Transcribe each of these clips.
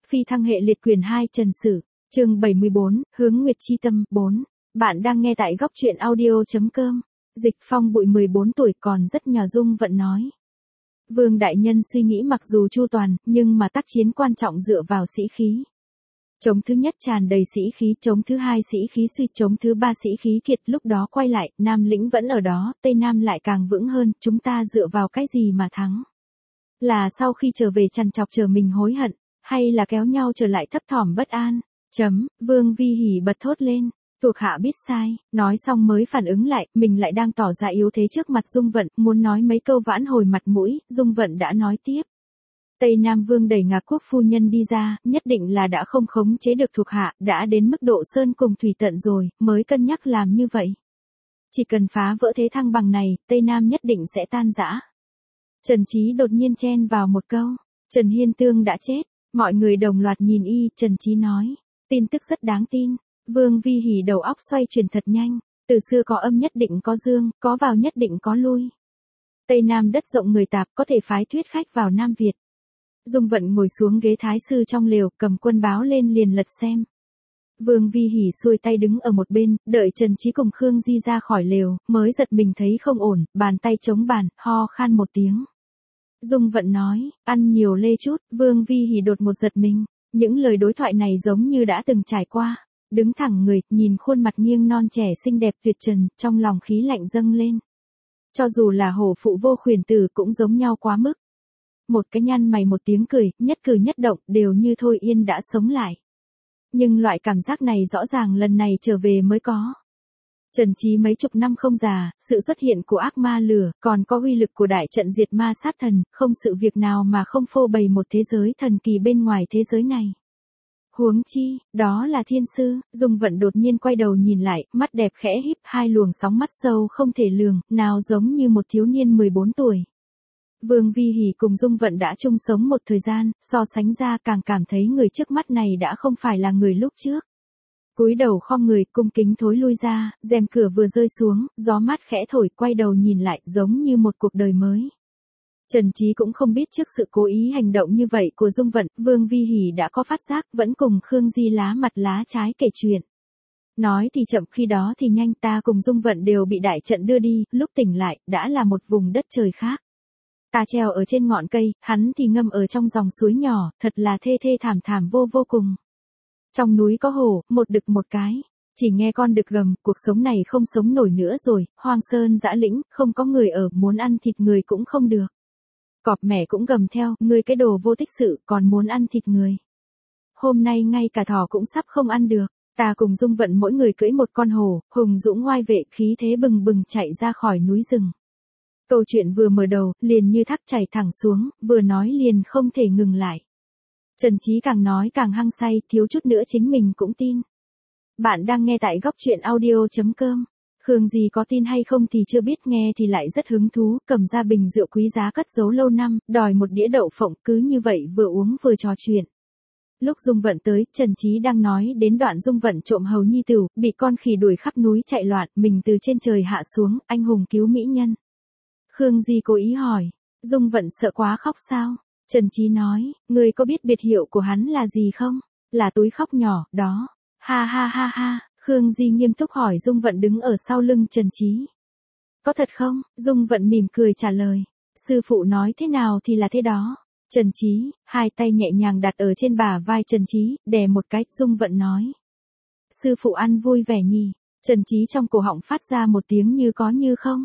Phi thăng hệ liệt quyền 2 Trần Sử, chương 74, hướng Nguyệt Chi Tâm 4. Bạn đang nghe tại góc truyện audio.com. Dịch Phong Bụi 14 tuổi còn rất nhỏ. Dung Vận nói. Vương đại nhân suy nghĩ mặc dù chu toàn, nhưng mà tác chiến quan trọng dựa vào sĩ khí. Chống thứ nhất tràn đầy sĩ khí, chống thứ hai sĩ khí suy, chống thứ ba sĩ khí kiệt. Lúc đó quay lại, Nam lĩnh vẫn ở đó, Tây Nam lại càng vững hơn. Chúng ta dựa vào cái gì mà thắng? Là sau khi trở về trằn trọc chờ mình hối hận, hay là kéo nhau trở lại thấp thỏm bất an? Vương Vi Hỉ bật thốt lên. Thuộc hạ biết sai, nói xong mới phản ứng lại, mình lại đang tỏ ra yếu thế trước mặt Dung Vận, muốn nói mấy câu vãn hồi mặt mũi, Dung Vận đã nói tiếp. Tây Nam Vương đẩy Ngạc Quốc phu nhân đi ra, nhất định là đã không khống chế được thuộc hạ, đã đến mức độ sơn cùng thủy tận rồi, mới cân nhắc làm như vậy. Chỉ cần phá vỡ thế thăng bằng này, Tây Nam nhất định sẽ tan rã. Trần Chí đột nhiên chen vào một câu, Trần Hiên Tương đã chết, mọi người đồng loạt nhìn y, Trần Chí nói, tin tức rất đáng tin. Vương Vi Hỉ đầu óc xoay chuyển thật nhanh, từ xưa có âm nhất định có dương, có vào nhất định có lui. Tây Nam đất rộng người tạp, có thể phái thuyết khách vào Nam Việt. Dung Vận ngồi xuống ghế thái sư trong lều, cầm quân báo lên liền lật xem. Vương Vi Hỉ xuôi tay đứng ở một bên, đợi Trần Chí cùng Khương Di ra khỏi lều, mới giật mình thấy không ổn, bàn tay chống bàn, ho khan một tiếng. Dung Vận nói, ăn nhiều lê chút. Vương Vi Hỉ đột một giật mình, những lời đối thoại này giống như đã từng trải qua. Đứng thẳng người, nhìn khuôn mặt nghiêng non trẻ xinh đẹp tuyệt trần, trong lòng khí lạnh dâng lên. Cho dù là hổ phụ vô khuyển tử cũng giống nhau quá mức. Một cái nhăn mày một tiếng cười, nhất cử nhất động, đều như Thôi Yên đã sống lại. Nhưng loại cảm giác này rõ ràng lần này trở về mới có. Trần Chí mấy chục năm không già, sự xuất hiện của ác ma lửa, còn có uy lực của đại trận diệt ma sát thần, không sự việc nào mà không phô bày một thế giới thần kỳ bên ngoài thế giới này. Huống chi, đó là thiên sư. Dung Vận đột nhiên quay đầu nhìn lại, mắt đẹp khẽ híp, hai luồng sóng mắt sâu không thể lường, nào giống như một thiếu niên 14 tuổi. Vương Vi Hỉ cùng Dung Vận đã chung sống một thời gian, so sánh ra càng cảm thấy người trước mắt này đã không phải là người lúc trước. Cúi đầu khom người, cung kính thối lui ra, rèm cửa vừa rơi xuống, gió mát khẽ thổi, quay đầu nhìn lại, giống như một cuộc đời mới. Trần Chí cũng không biết trước sự cố ý hành động như vậy của Dung Vận, Vương Vi Hỉ đã có phát giác, vẫn cùng Khương Di lá mặt lá trái kể chuyện. Nói thì chậm khi đó thì nhanh, ta cùng Dung Vận đều bị đại trận đưa đi, lúc tỉnh lại, đã là một vùng đất trời khác. Ta treo ở trên ngọn cây, hắn thì ngâm ở trong dòng suối nhỏ, thật là thê thê thảm thảm vô cùng. Trong núi có hổ, một đực một cái. Chỉ nghe con đực gầm, cuộc sống này không sống nổi nữa rồi, hoang sơn dã lĩnh, không có người ở, muốn ăn thịt người cũng không được. Cọp mẹ cũng gầm theo, ngươi cái đồ vô tích sự, còn muốn ăn thịt người. Hôm nay ngay cả thỏ cũng sắp không ăn được, ta cùng Dung Vận mỗi người cưỡi một con hổ, hùng dũng ngoai vệ, khí thế bừng bừng chạy ra khỏi núi rừng. Câu chuyện vừa mở đầu, liền như thác chảy thẳng xuống, vừa nói liền không thể ngừng lại. Trần Chí càng nói càng hăng say, thiếu chút nữa chính mình cũng tin. Bạn đang nghe tại góc truyện audio.com. Khương Di có tin hay không thì chưa biết, nghe thì lại rất hứng thú, cầm ra bình rượu quý giá cất giấu lâu năm, đòi một đĩa đậu phộng, cứ như vậy vừa uống vừa trò chuyện. Lúc Dung Vận tới, Trần Chí đang nói đến đoạn Dung Vận trộm hầu nhi tửu, bị con khỉ đuổi khắp núi chạy loạn, mình từ trên trời hạ xuống, anh hùng cứu mỹ nhân. Khương Di cố ý hỏi, Dung Vận sợ quá khóc sao? Trần Chí nói, ngươi có biết biệt hiệu của hắn là gì không? Là túi khóc nhỏ, đó. Ha ha ha ha. Khương Di nghiêm túc hỏi Dung Vận đứng ở sau lưng Trần Chí. Có thật không? Dung Vận mỉm cười trả lời. Sư phụ nói thế nào thì là thế đó. Trần Chí, hai tay nhẹ nhàng đặt ở trên bả vai Trần Chí, đè một cái, Dung Vận nói. Sư phụ ăn vui vẻ nhỉ? Trần Chí trong cổ họng phát ra một tiếng như có như không.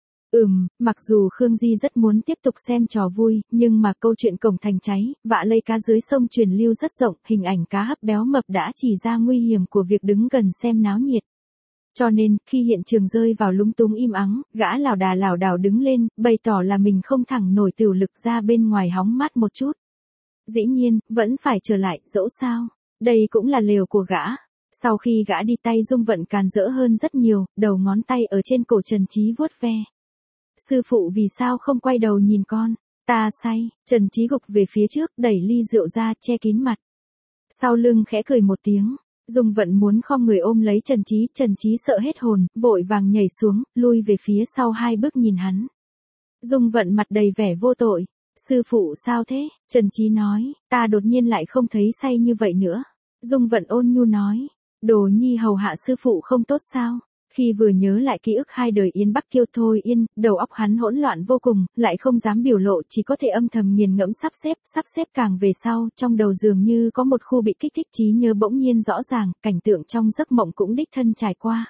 Mặc dù Khương Di rất muốn tiếp tục xem trò vui, nhưng mà câu chuyện cổng thành cháy, vạ lây cá dưới sông truyền lưu rất rộng, hình ảnh cá hấp béo mập đã chỉ ra nguy hiểm của việc đứng gần xem náo nhiệt. Cho nên, khi hiện trường rơi vào lúng túng im ắng, gã lảo đảo đứng lên, bày tỏ là mình không thẳng nổi tửu lực ra bên ngoài hóng mát một chút. Dĩ nhiên, vẫn phải trở lại, dẫu sao. Đây cũng là lều của gã. Sau khi gã đi tay Dung Vận càn rỡ hơn rất nhiều, đầu ngón tay ở trên cổ Trần Chí vuốt ve. Sư phụ vì sao không quay đầu nhìn con? Ta say. Trần Chí gục về phía trước, đẩy ly rượu ra, che kín mặt. Sau lưng khẽ cười một tiếng. Dung Vận muốn khom người ôm lấy Trần Chí sợ hết hồn, vội vàng nhảy xuống, lui về phía sau 2 bước nhìn hắn. Dung Vận mặt đầy vẻ vô tội. Sư phụ sao thế? Trần Chí nói, ta đột nhiên lại không thấy say như vậy nữa. Dung Vận ôn nhu nói, Đồ Nhi hầu hạ sư phụ không tốt sao? Khi vừa nhớ lại ký ức hai đời Yến Bắc Kiêu Thôi Yên, đầu óc hắn hỗn loạn vô cùng, lại không dám biểu lộ, chỉ có thể âm thầm nghiền ngẫm sắp xếp càng về sau, trong đầu dường như có một khu bị kích thích, trí nhớ bỗng nhiên rõ ràng, cảnh tượng trong giấc mộng cũng đích thân trải qua.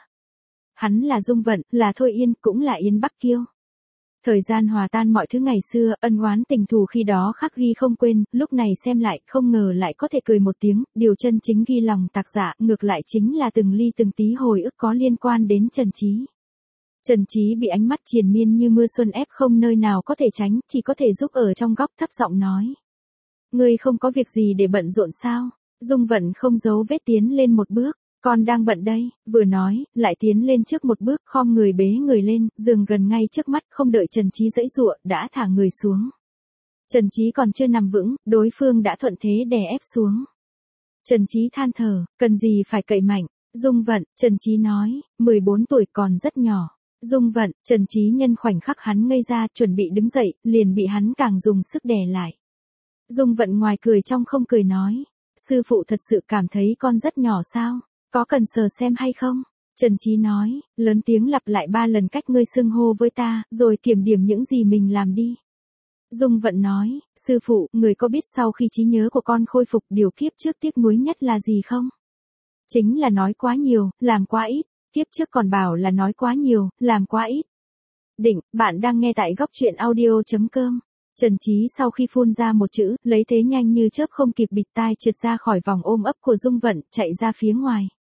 Hắn là Dung Vận, là Thôi Yên, cũng là Yến Bắc Kiêu. Thời gian hòa tan mọi thứ ngày xưa, ân oán tình thù khi đó khắc ghi không quên, lúc này xem lại, không ngờ lại có thể cười một tiếng, điều chân chính ghi lòng tạc dạ, ngược lại chính là từng ly từng tí hồi ức có liên quan đến Trần Chí. Trần Chí bị ánh mắt triền miên như mưa xuân ép không nơi nào có thể tránh, chỉ có thể giúp ở trong góc thấp giọng nói. Ngươi không có việc gì để bận rộn sao? Dung Vận không giấu vết tiến lên một bước. Con đang bận đây, vừa nói, lại tiến lên trước một bước, khom người bế người lên, giường gần ngay trước mắt, không đợi Trần Chí giãy giụa, đã thả người xuống. Trần Chí còn chưa nằm vững, đối phương đã thuận thế đè ép xuống. Trần Chí than thở, cần gì phải cậy mạnh. Dung Vận, Trần Chí nói, 14 tuổi còn rất nhỏ. Dung Vận, Trần Chí nhân khoảnh khắc hắn ngây ra, chuẩn bị đứng dậy, liền bị hắn càng dùng sức đè lại. Dung Vận ngoài cười trong không cười nói, sư phụ thật sự cảm thấy con rất nhỏ sao? Có cần sờ xem hay không? Trần Chí nói, lớn tiếng lặp lại 3 lần cách ngươi xưng hô với ta, rồi kiểm điểm những gì mình làm đi. Dung Vận nói, sư phụ, người có biết sau khi trí nhớ của con khôi phục điều kiếp trước tiếc nuối nhất là gì không? Chính là nói quá nhiều, làm quá ít. Kiếp trước còn bảo là nói quá nhiều, làm quá ít. Đỉnh, bạn đang nghe tại góc truyện audio.com. Trần Chí sau khi phun ra một chữ, lấy thế nhanh như chớp không kịp bịt tai trượt ra khỏi vòng ôm ấp của Dung Vận, chạy ra phía ngoài.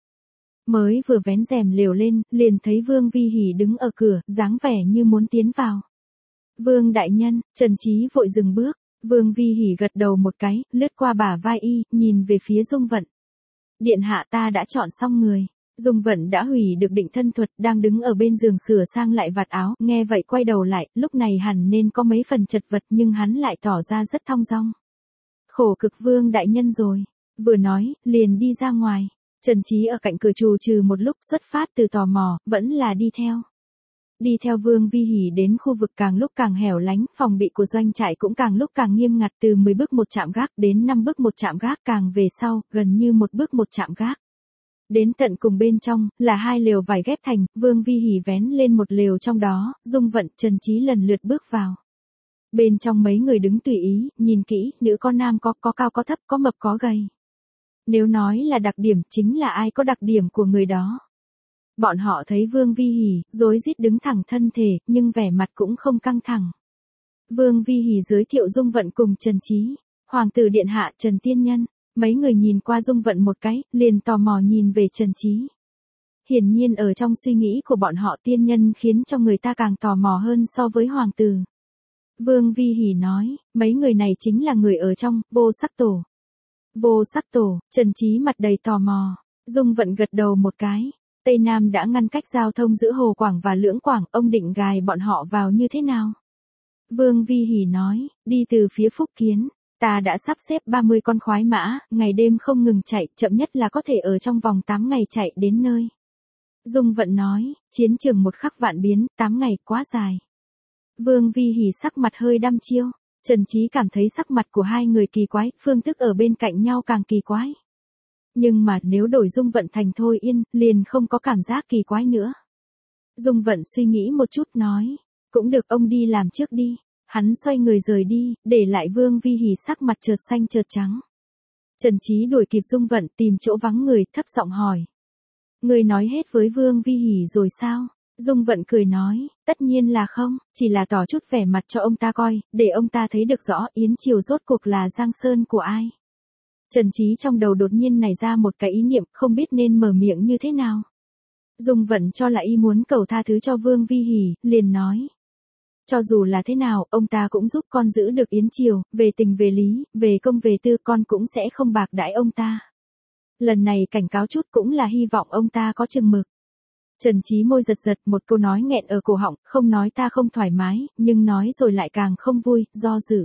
Mới vừa vén rèm lều lên, liền thấy Vương Vi Hỉ đứng ở cửa, dáng vẻ như muốn tiến vào. Vương đại nhân, Trần Chí vội dừng bước. Vương Vi Hỉ gật đầu một cái, lướt qua bả vai y, nhìn về phía Dung Vận. Điện hạ ta đã chọn xong người. Dung Vận đã hủy được định thân thuật, đang đứng ở bên giường sửa sang lại vạt áo, nghe vậy quay đầu lại, lúc này hẳn nên có mấy phần chật vật nhưng hắn lại tỏ ra rất thong dong. Khổ cực Vương đại nhân rồi. Vừa nói, liền đi ra ngoài. Trần Chí ở cạnh cửa trù trừ một lúc, xuất phát từ tò mò, vẫn là đi theo. Đi theo Vương Vi Hỉ đến khu vực càng lúc càng hẻo lánh, phòng bị của doanh trại cũng càng lúc càng nghiêm ngặt, từ 10 bước một trạm gác đến 5 bước một trạm gác, càng về sau, gần như 1 bước một trạm gác. Đến tận cùng bên trong, là 2 lều vải ghép thành, Vương Vi Hỉ vén lên một lều trong đó, Dung Vận, Trần Chí lần lượt bước vào. Bên trong mấy người đứng tùy ý, nhìn kỹ, nữ có nam có cao có thấp, có mập có gầy. Nếu nói là đặc điểm, chính là ai có đặc điểm của người đó. Bọn họ thấy Vương Vi Hỉ, rối rít đứng thẳng thân thể, nhưng vẻ mặt cũng không căng thẳng. Vương Vi Hỉ giới thiệu Dung Vận cùng Trần Chí. Hoàng tử điện hạ Trần Tiên Nhân. Mấy người nhìn qua Dung Vận một cái, liền tò mò nhìn về Trần Chí. Hiển nhiên ở trong suy nghĩ của bọn họ tiên nhân khiến cho người ta càng tò mò hơn so với hoàng tử. Vương Vi Hỉ nói, mấy người này chính là người ở trong, Vô Sắc Tổ. Vô Sắc Tổ, Trần Chí mặt đầy tò mò. Dung Vận gật đầu một cái. Tây Nam đã ngăn cách giao thông giữa Hồ Quảng và Lưỡng Quảng, ông định gài bọn họ vào như thế nào? Vương Vi Hỉ nói, đi từ phía Phúc Kiến. Ta đã sắp xếp 30 con khoái mã, ngày đêm không ngừng chạy, chậm nhất là có thể ở trong vòng 8 ngày chạy đến nơi. Dung Vận nói, chiến trường một khắc vạn biến, 8 ngày quá dài. Vương Vi Hỉ sắc mặt hơi đăm chiêu. Trần Chí cảm thấy sắc mặt của hai người kỳ quái, phương thức ở bên cạnh nhau càng kỳ quái. Nhưng mà nếu đổi Dung Vận thành Thôi Yên, liền không có cảm giác kỳ quái nữa. Dung Vận suy nghĩ một chút nói, cũng được ông đi làm trước đi. Hắn xoay người rời đi, để lại Vương Vi Hỉ sắc mặt chợt xanh chợt trắng. Trần Chí đuổi kịp Dung Vận tìm chỗ vắng người, thấp giọng hỏi. Người nói hết với Vương Vi Hỉ rồi sao? Dung Vận cười nói, tất nhiên là không, chỉ là tỏ chút vẻ mặt cho ông ta coi, để ông ta thấy được rõ Yến Triều rốt cuộc là Giang Sơn của ai. Trần Chí trong đầu đột nhiên nảy ra một cái ý niệm, không biết nên mở miệng như thế nào. Dung Vận cho là y muốn cầu tha thứ cho Vương Vi Hỉ, liền nói. Cho dù là thế nào, ông ta cũng giúp con giữ được Yến Triều, về tình về lý, về công về tư con cũng sẽ không bạc đãi ông ta. Lần này cảnh cáo chút cũng là hy vọng ông ta có chừng mực. Trần Chí môi giật giật, một câu nói nghẹn ở cổ họng, không nói ta không thoải mái, nhưng nói rồi lại càng không vui, do dự.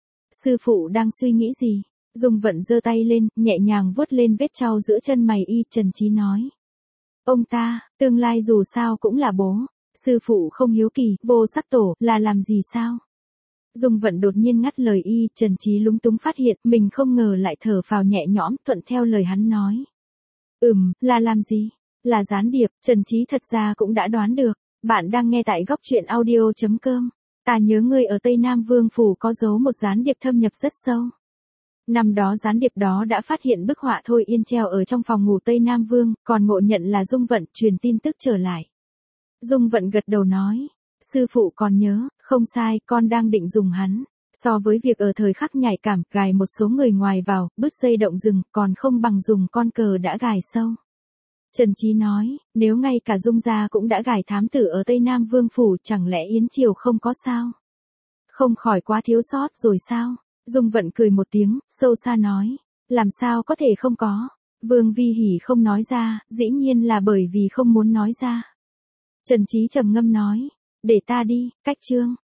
Sư phụ đang suy nghĩ gì? Dung Vận giơ tay lên, nhẹ nhàng vuốt lên vết trao giữa chân mày y, Trần Chí nói. Ông ta, tương lai dù sao cũng là bố. Sư phụ không hiếu kỳ, Vô Sắc Tổ, là làm gì sao? Dung Vận đột nhiên ngắt lời y, Trần Trí lúng túng phát hiện mình không ngờ lại thở phào nhẹ nhõm, thuận theo lời hắn nói. Là làm gì? Là gián điệp, Trần Trí thật ra cũng đã đoán được. Bạn đang nghe tại góc truyện audio.com. Ta nhớ ngươi ở Tây Nam Vương Phủ có giấu một gián điệp thâm nhập rất sâu. Năm đó gián điệp đó đã phát hiện bức họa Thôi Yên treo ở trong phòng ngủ Tây Nam Vương, còn ngộ nhận là Dung Vận truyền tin tức trở lại. Dung Vận gật đầu nói, sư phụ còn nhớ, không sai, con đang định dùng hắn. So với việc ở thời khắc nhạy cảm gài một số người ngoài vào, bứt dây động rừng, còn không bằng dùng con cờ đã gài sâu. Trần Trí nói, nếu ngay cả Dung gia cũng đã gài thám tử ở Tây Nam Vương Phủ, chẳng lẽ Yến Triều không có sao? Không khỏi quá thiếu sót rồi sao? Dung Vận cười một tiếng, sâu xa nói, làm sao có thể không có? Vương Vi Hỉ không nói ra, dĩ nhiên là bởi vì không muốn nói ra. Trần Trí trầm ngâm nói, để ta đi, cách chương.